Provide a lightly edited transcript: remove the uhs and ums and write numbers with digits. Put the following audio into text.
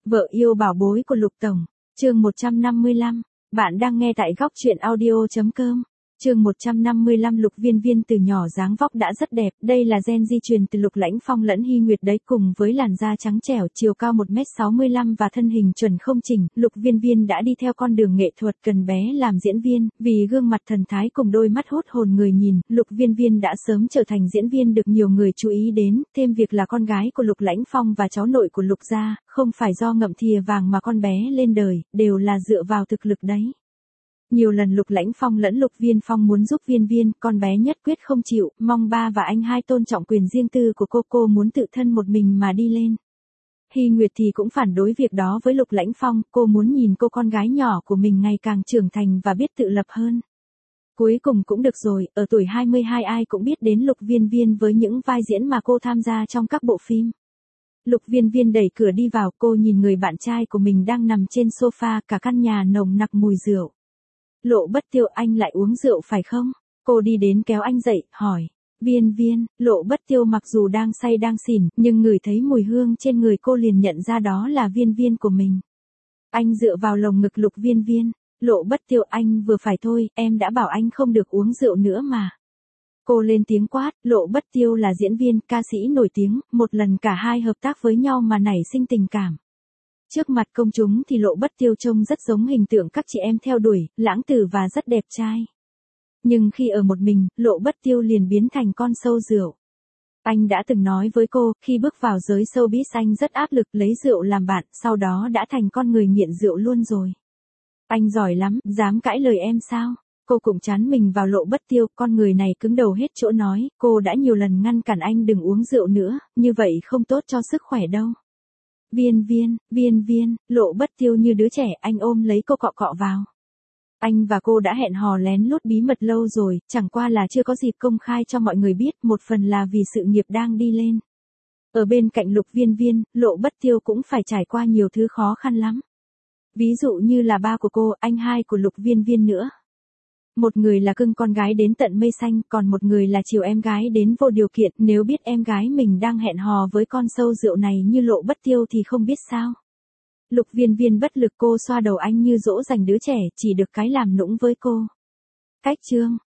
Vợ yêu bảo bối của Lục Tổng, chương 155, bạn đang nghe tại góc truyện audio.com. Chương 155 Lục Viên Viên từ nhỏ dáng vóc đã rất đẹp, đây là gen di truyền từ Lục Lãnh Phong lẫn Hy Nguyệt đấy, cùng với làn da trắng trẻo, chiều cao 1m65 và thân hình chuẩn không chỉnh, Lục Viên Viên đã đi theo con đường nghệ thuật cần bé làm diễn viên, vì gương mặt thần thái cùng đôi mắt hút hồn người nhìn, Lục Viên Viên đã sớm trở thành diễn viên được nhiều người chú ý đến, thêm việc là con gái của Lục Lãnh Phong và cháu nội của Lục gia, không phải do ngậm thìa vàng mà con bé lên đời, đều là dựa vào thực lực đấy. Nhiều lần Lục Lãnh Phong lẫn Lục Viên Phong muốn giúp Viên Viên, con bé nhất quyết không chịu, mong ba và anh hai tôn trọng quyền riêng tư của cô muốn tự thân một mình mà đi lên. Hy Nguyệt thì cũng phản đối việc đó với Lục Lãnh Phong, cô muốn nhìn cô con gái nhỏ của mình ngày càng trưởng thành và biết tự lập hơn. Cuối cùng cũng được rồi, ở tuổi 22 ai cũng biết đến Lục Viên Viên với những vai diễn mà cô tham gia trong các bộ phim. Lục Viên Viên đẩy cửa đi vào, cô nhìn người bạn trai của mình đang nằm trên sofa, cả căn nhà nồng nặc mùi rượu. Lộ Bất Tiêu, anh lại uống rượu phải không? Cô đi đến kéo anh dậy, hỏi. Viên Viên, Lộ Bất Tiêu mặc dù đang say đang xỉn, nhưng ngửi thấy mùi hương trên người cô liền nhận ra đó là Viên Viên của mình. Anh dựa vào lồng ngực Lục Viên Viên. Lộ Bất Tiêu, anh vừa phải thôi, em đã bảo anh không được uống rượu nữa mà. Cô lên tiếng quát, Lộ Bất Tiêu là diễn viên, ca sĩ nổi tiếng, một lần cả hai hợp tác với nhau mà nảy sinh tình cảm. Trước mặt công chúng thì Lộ Bất Tiêu trông rất giống hình tượng các chị em theo đuổi, lãng tử và rất đẹp trai. Nhưng khi ở một mình, Lộ Bất Tiêu liền biến thành con sâu rượu. Anh đã từng nói với cô, khi bước vào giới showbiz anh rất áp lực lấy rượu làm bạn, sau đó đã thành con người nghiện rượu luôn rồi. Anh giỏi lắm, dám cãi lời em sao? Cô cũng chán mình vào Lộ Bất Tiêu, con người này cứng đầu hết chỗ nói, cô đã nhiều lần ngăn cản anh đừng uống rượu nữa, như vậy không tốt cho sức khỏe đâu. Viên Viên, Lộ Bất Tiêu như đứa trẻ, anh ôm lấy cô cọ cọ vào. Anh và cô đã hẹn hò lén lút bí mật lâu rồi, chẳng qua là chưa có dịp công khai cho mọi người biết, một phần là vì sự nghiệp đang đi lên. Ở bên cạnh Lục Viên Viên, Lộ Bất Tiêu cũng phải trải qua nhiều thứ khó khăn lắm. Ví dụ như là ba của cô, anh hai của Lục Viên Viên nữa. Một người là cưng con gái đến tận mây xanh, còn một người là chiều em gái đến vô điều kiện, nếu biết em gái mình đang hẹn hò với con sâu rượu này như Lộ Bất Tiêu thì không biết sao. Lục Viên Viên bất lực, cô xoa đầu anh như dỗ dành đứa trẻ, chỉ được cái làm nũng với cô. Cách chương,